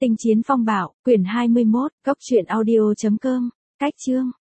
Tinh chiến phong bạo, quyển 21, cốc truyện audio.com, cách chương.